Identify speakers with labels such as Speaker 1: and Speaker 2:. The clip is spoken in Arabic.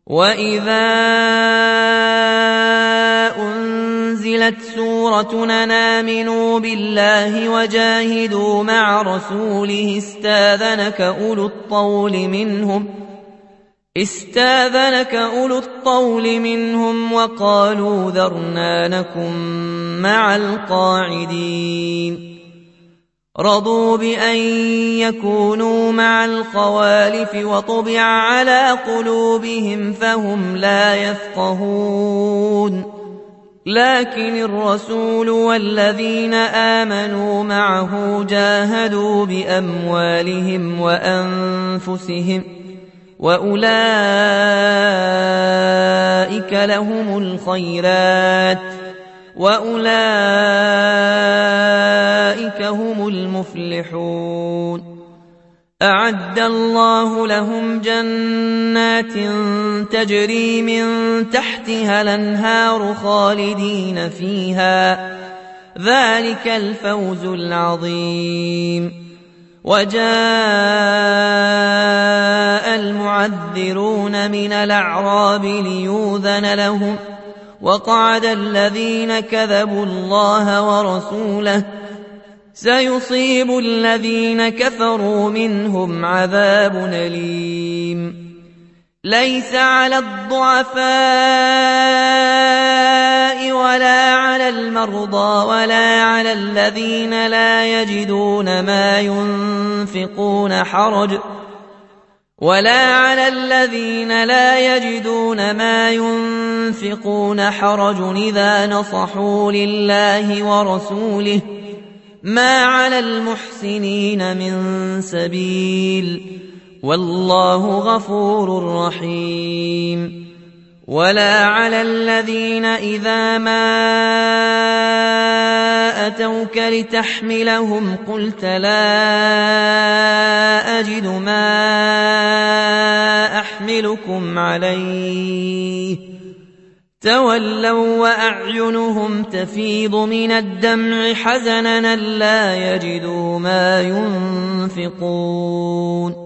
Speaker 1: وإذا أنزلت سورة أن آمنوا بالله وجاهدوا مع رسوله استاذنك أولو الطول منهم وقالوا ذرنا نكن مع القاعدين رضوا بأن يكونوا مع الخوالف وطبع على قلوبهم فهم لا يفقهون لكن الرسول والذين آمنوا معه جاهدوا بأموالهم وأنفسهم وأولئك لهم الخيرات وأولئك هم المفلحون أعد الله لهم جنات تجري من تحتها الأنهار خالدين فيها ذلك الفوز العظيم وجاء المعذرون من الأعراب ليؤذن لهم وقعد الذين كذبوا الله ورسوله سيصيب الذين كفروا منهم عذاب أليم ليس على الضعفاء ولا على المرضى ولا على الذين لا يجدون ما ينفقون حرج إذا نصحوا لله ورسوله ما على المحسنين من سبيل والله غفور رحيم ولا على الذين إذا ما أتوك لتحملهم قلت لا أجد ما أحملكم عليه تولوا وأعينهم تفيض من الدمع حزنا لا يجدوا ما ينفقون